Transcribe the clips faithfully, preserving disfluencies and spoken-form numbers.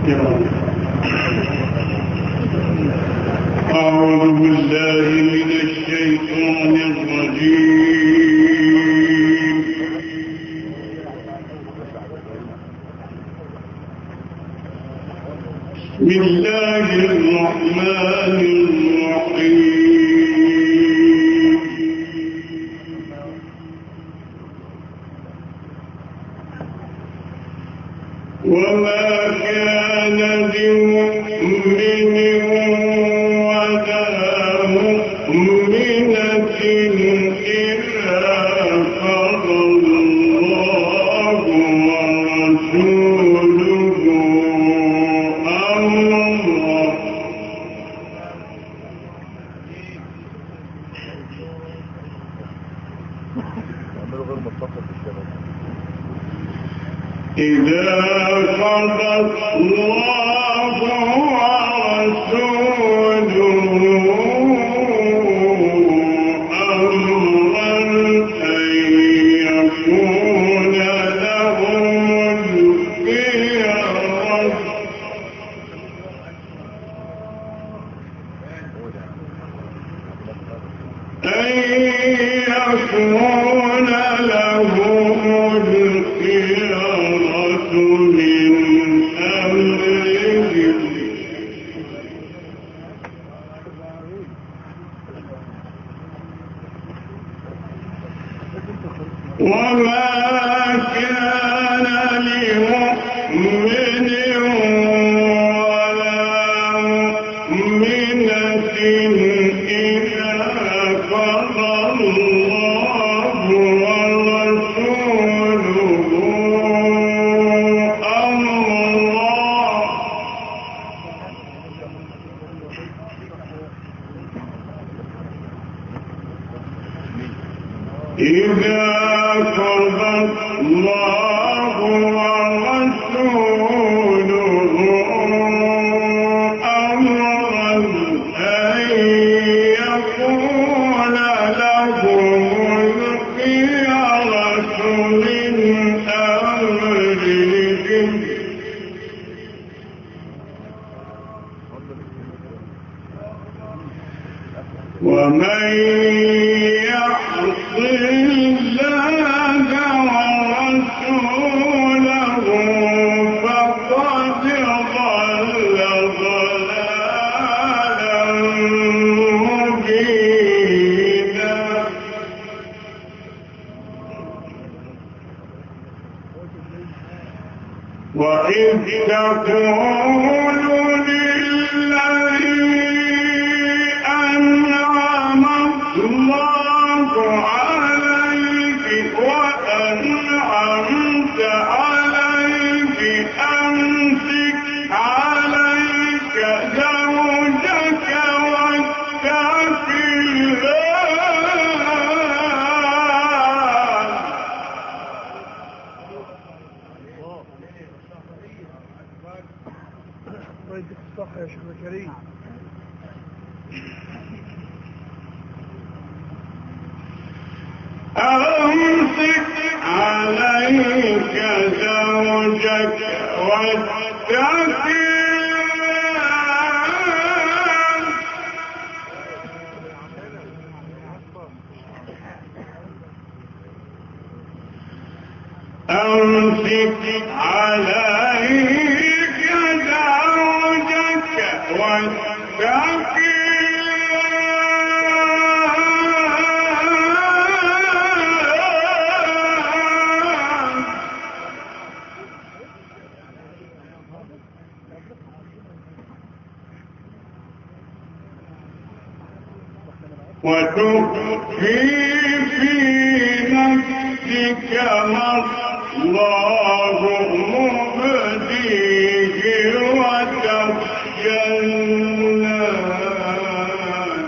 أعوذ بالله من الشيطان الرجيم. بسم الله الرحمن الرحيم. وما كان لمؤمن ولا مؤمنة إذا قضى الله ورسوله أمرا إذا قضى الله ورسوله أمرا أن يكون لهم الخيرة أن يكون لهم الخيرة من أمرهم وما كان لمؤمن ولا مؤمنة إذا قضى الله ورسوله أمرا إذا قضى الله ورسوله أمرا أن يكون لهم الخيرة من أمرهم ومن يعص الله ورسوله فقد ضل ضلالا مبينا وإذ تقول للذي أنعم الله عليك وأنعمت عليك أمسك عليك زوجك واتق الله يديك الصحة يا شيخ كريم. أمسك عليك زوجك واتق أمسك عليك زوجك واتق وتخفي في نفسك ما الله مبديه وتخشى الناس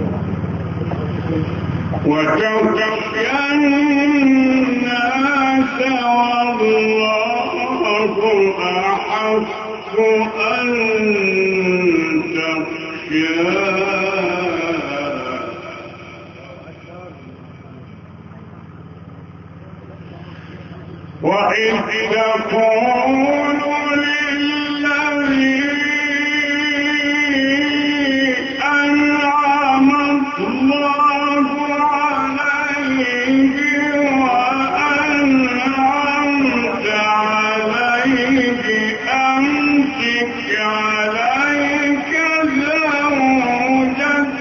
وتخشى الناس والله أحق أن تخشاه وإذ تقول للذي أنعم الله عليه وأنعمت عليه أمسك عليك زوجك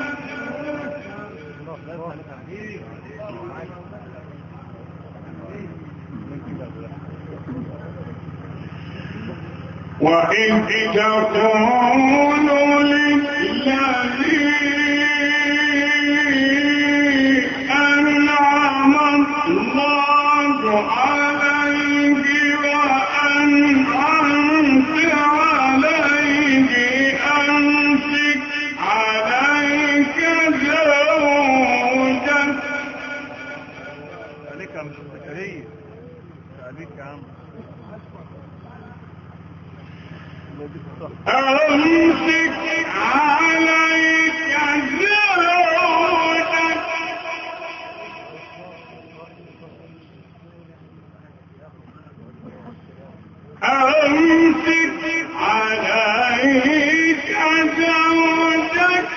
وإذ تقول للذي أنعم الله عليه وأنعمت عليه أمسك عليك زوجك عليك يا عم زكريا عليك يا عم أمسك عليك زوجك أمسك عليك زوجك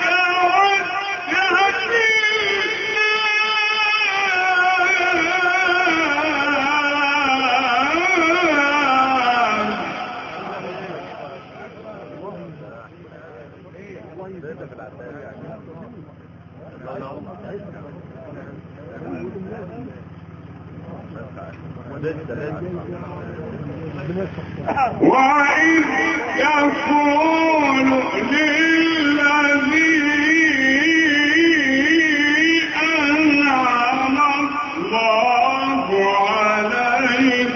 وإذ يقول للذي أنعم الله عليه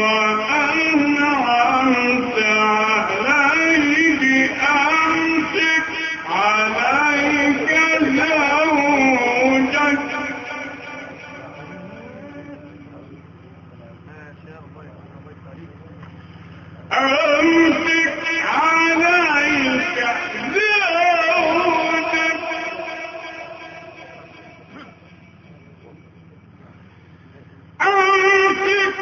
وأنعمت عليه أمسك عليك زوجك أمسك عليك زوجك أمسك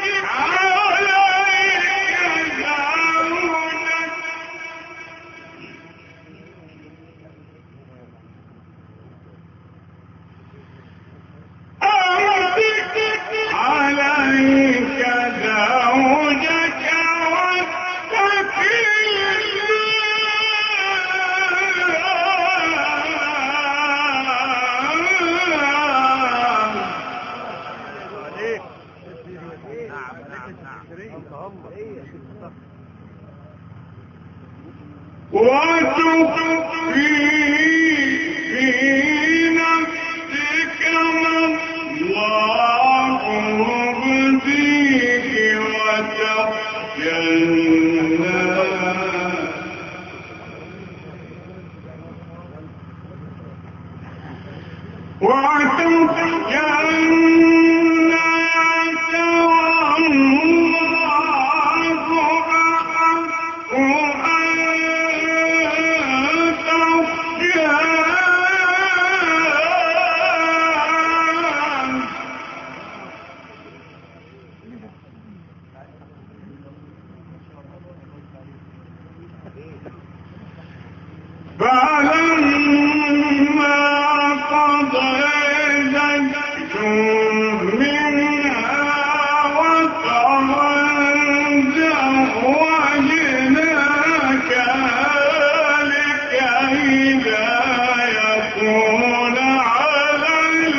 عليك زوجك أمسك عليك زوجك وتخفي في نفسك ما الله مبديه وتخشى الناس وتخشى الناس والله أحق أن فلما قضيت منها وطرا زوجناك لكي لا يكون على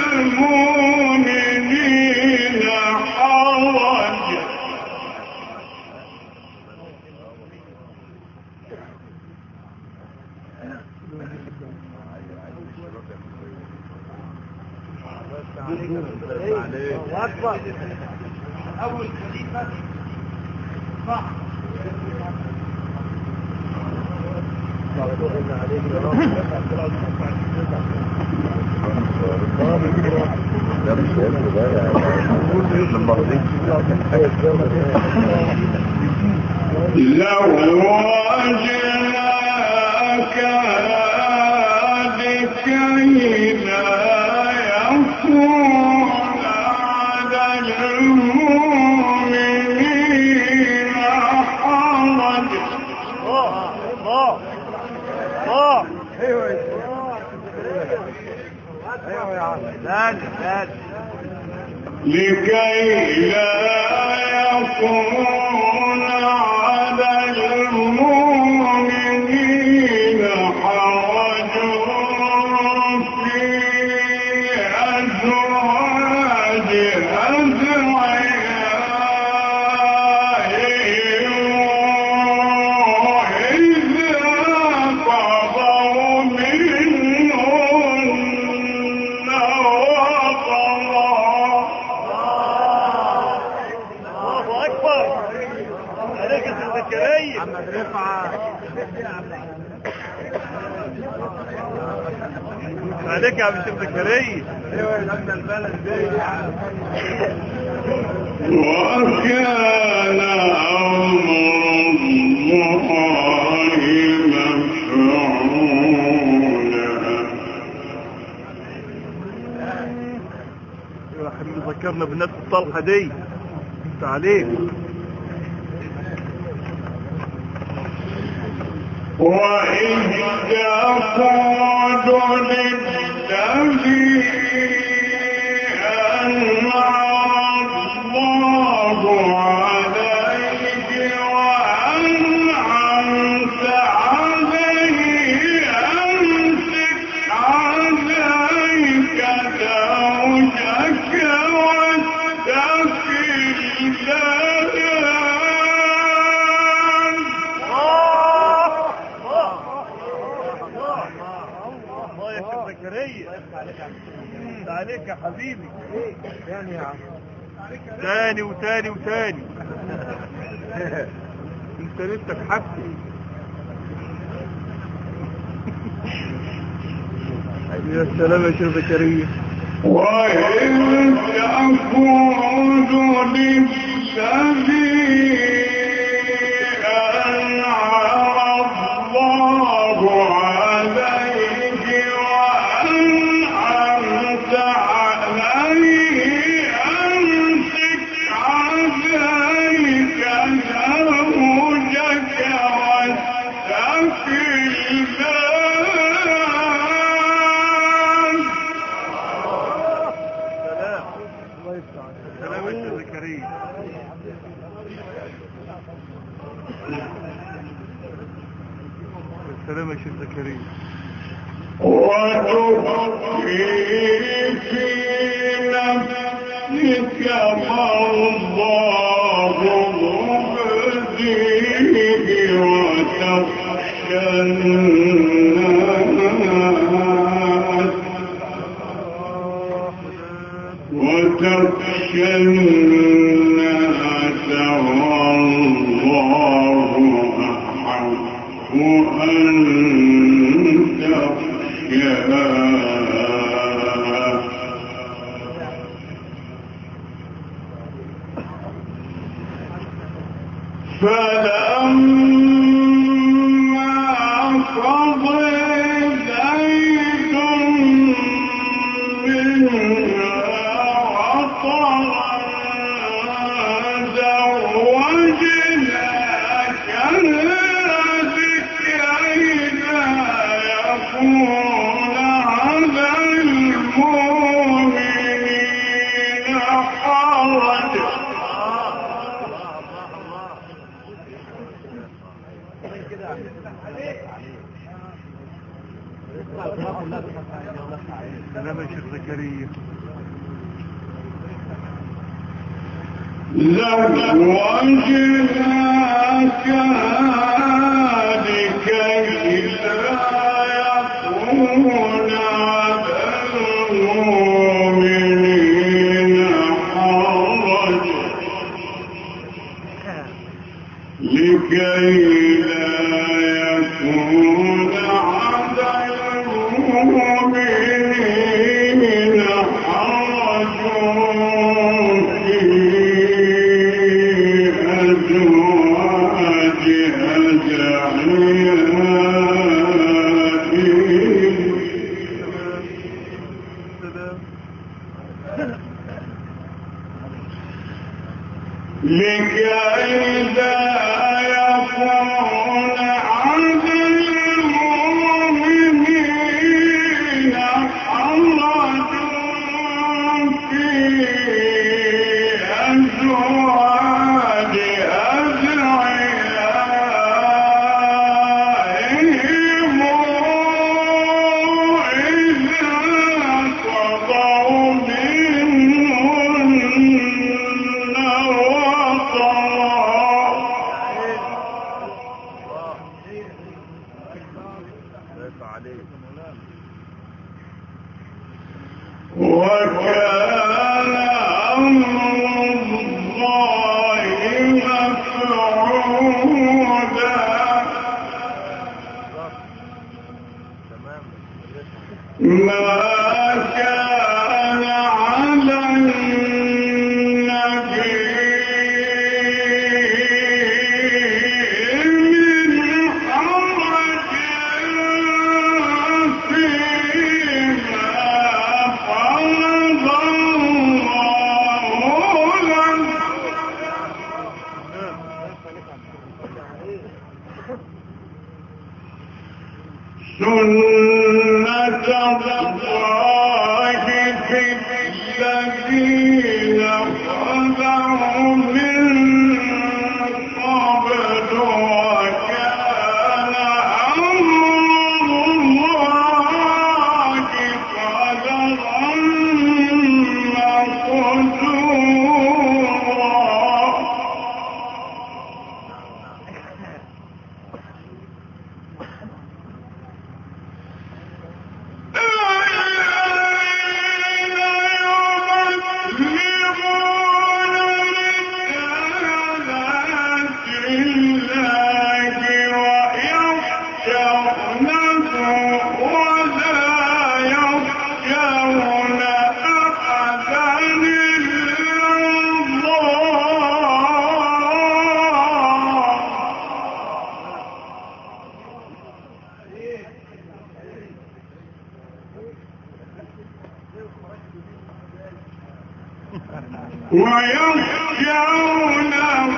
المؤمنين حرج أكبر أول خليفة صح عليك يا رب لو وجدناك لكي لا يكون على المؤمنين حرج. الله الله الله. ايوه ايوه يا عم. ثاني ثاني. لكي لا يكون على المؤمنين حرج في أزواج أدعيائهم إذا قضوا منهن محمد رفعت عليك يا عم شيخ زكريا. ايوه يا ابن البلد دي. وكان أمر الله مفعولا. يا حبيبي ذكرنا بالناس الصالحه دي. انت عليك. وإذ تقول للذي أنعم الله عليك وأنعمت عليه أمسك عليك زوجك واتق عليك يا حبيبي. تاني يا عم. تاني وتاني وتاني. انت نفسك حبتي. يا سلام يا شيخ زكريا. وإن تقول للذي أنعم الله عليك وأنعمت عليه أمسك عليك زوجك واتق السلام يا شيخ زكريا. وتخفي في نفسك ما الله مبديه وتخشى الناس وتخشى الناس والله أحق أن تخشاه. فلما قضى زيد منها وطرا زوجناك يكون على المؤمنين حرج. سلام يا شيخ زكريا. زوجناك لكي لا يكون على المؤمنين حرج لكي لا يكون على المؤمنين حرج لكي لا يكون على المؤمنين حرج في أزواج أدعيائهم إذا قضوا منهن وطرا. وكان أمر الله مفعولا. ما كان على النبي من حرج فيما فرض الله له. سنة الله في الذين خلوا من قبل وكان أمر الله قدرا مقدورا. ويخشونه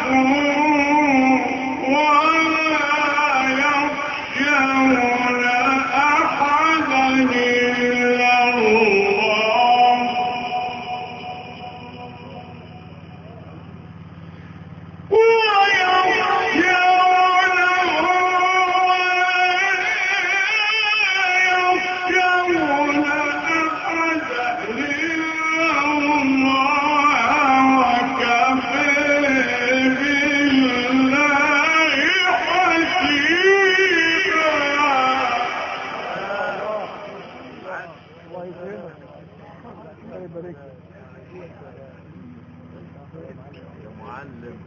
ولا يخشون أحدا إلا الله. يا معلم،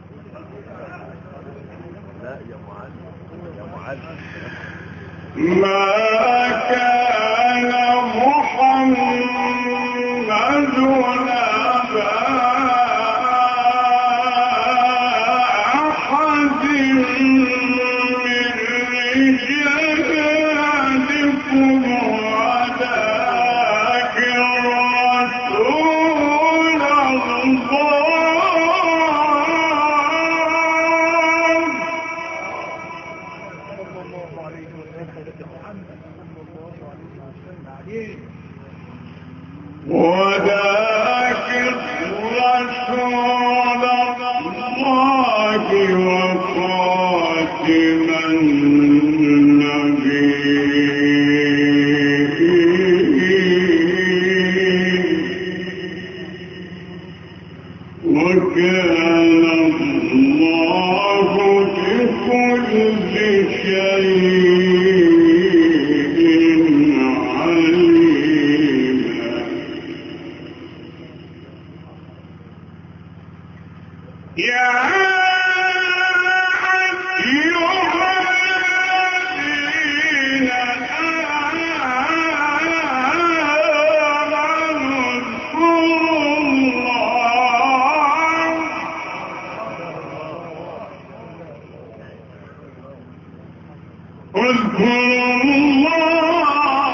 لا يا معلم يا معلم. ما كان محمد أبا أحد من رجالكم ولكن رسول الله. ولكن رسول الله وخاتم النبيين. وكان الله بكل شيء عليما. يا أيها الذين آمنوا اذكروا الله اذكروا الله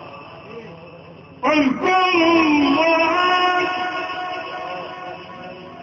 اذكروا الله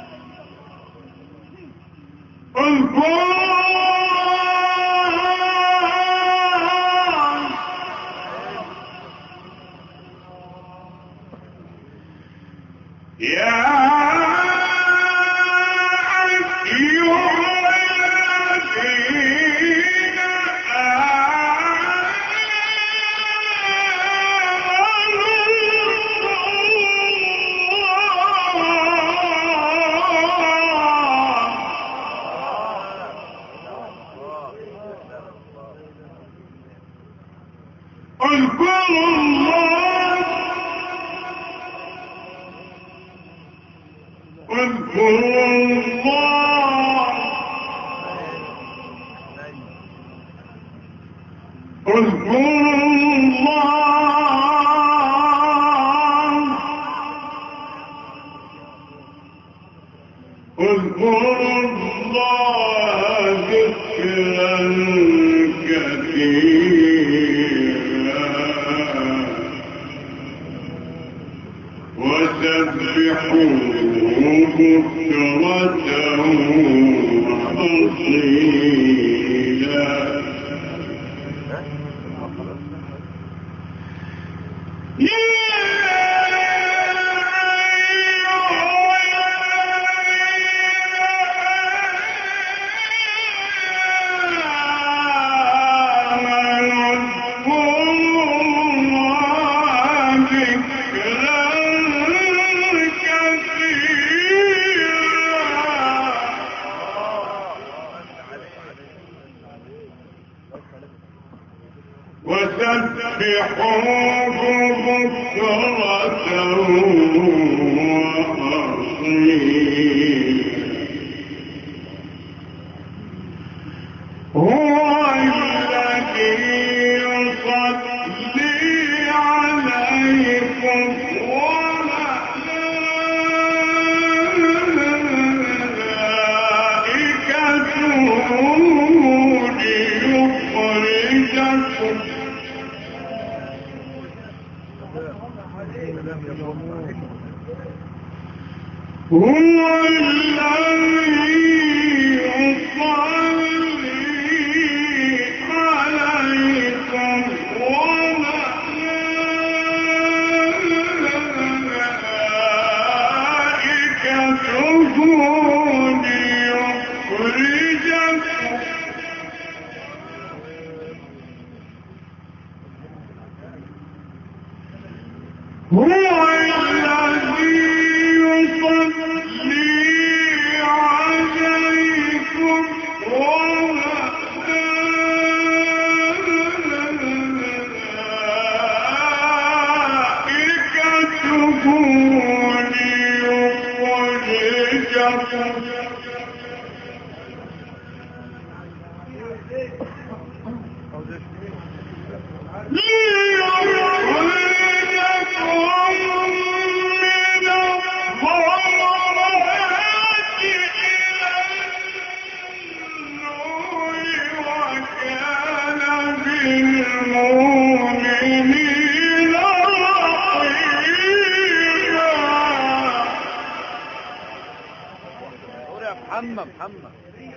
محمد محمد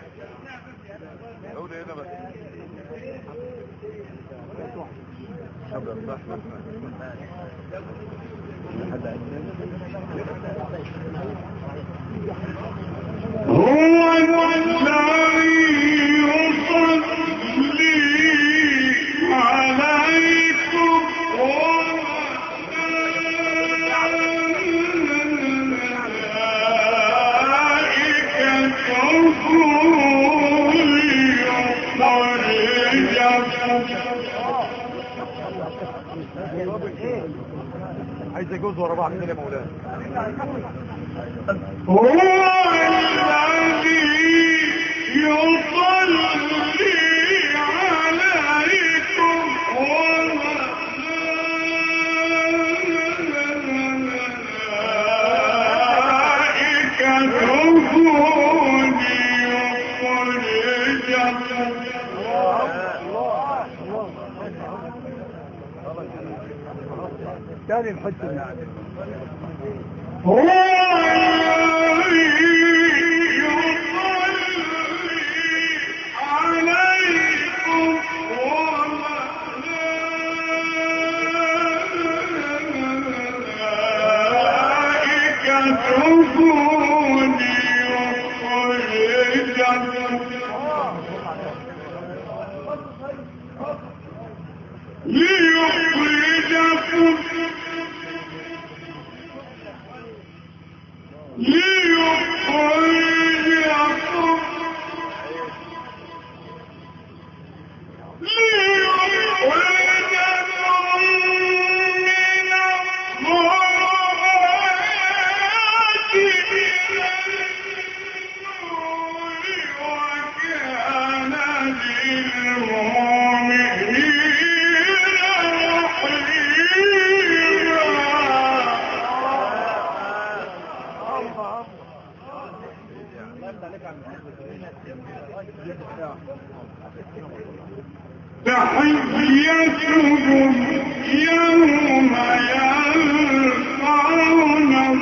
عود هنا بس هو الذي يصلي عليكم عايز يجوز ورا بعض كده يا مولانا. هو الذي يصلي عليكم تاني الحته يعني هو الذي يصلي ليخرجكم ليخرجكم تحيتهم يوم يلقونه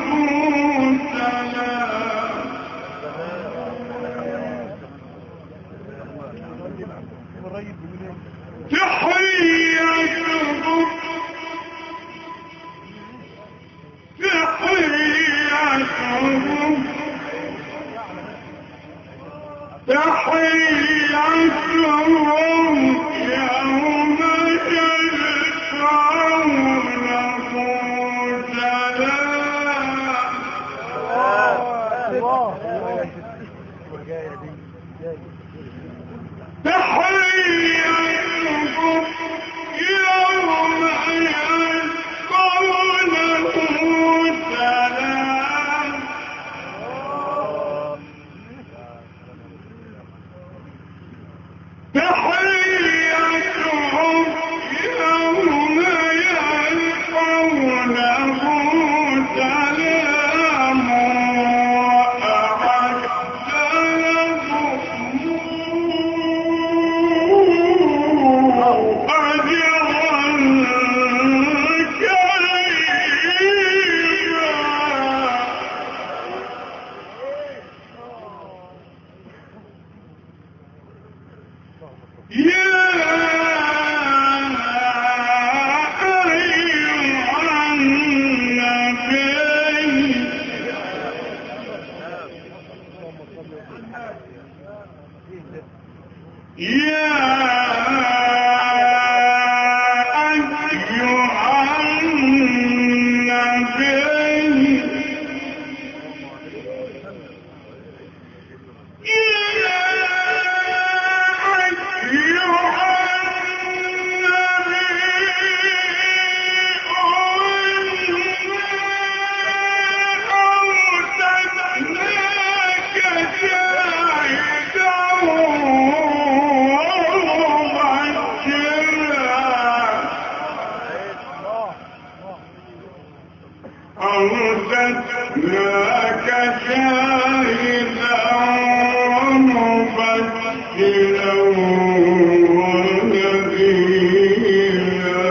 سلام تحيتهم تحيتهم تحيتهم يوم يلقونه سلام تحيتهم يوم يلقونه سلام تحيتهم يوم يلقونه سلام وأعد لهم أجرا كريما يا أيها النبي يا أيها النبي أرسلناك شاهدا ومبشرا ونذيرا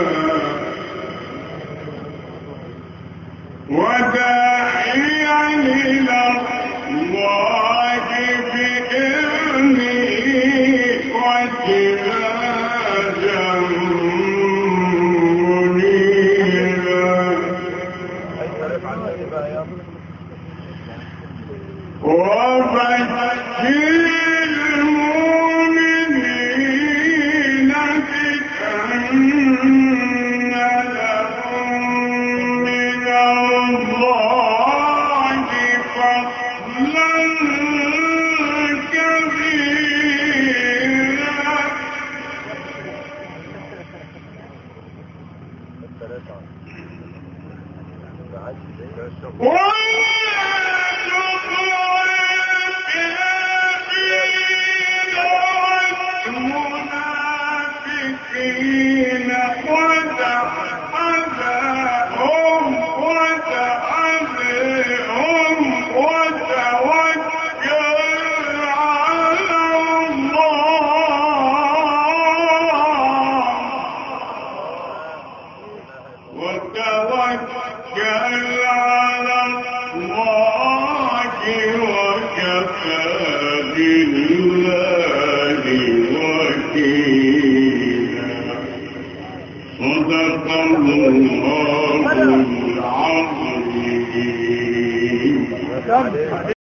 وداعيا إلى الله بإذنه وسراجا منيرا وبشر المؤمنين بأن لهم من الله فضلا كبيرا المنافقين ودعهم ودعهم وتوكل على الله وتوكل على الله وكفى بالله وكيلا صدق الله العظيم.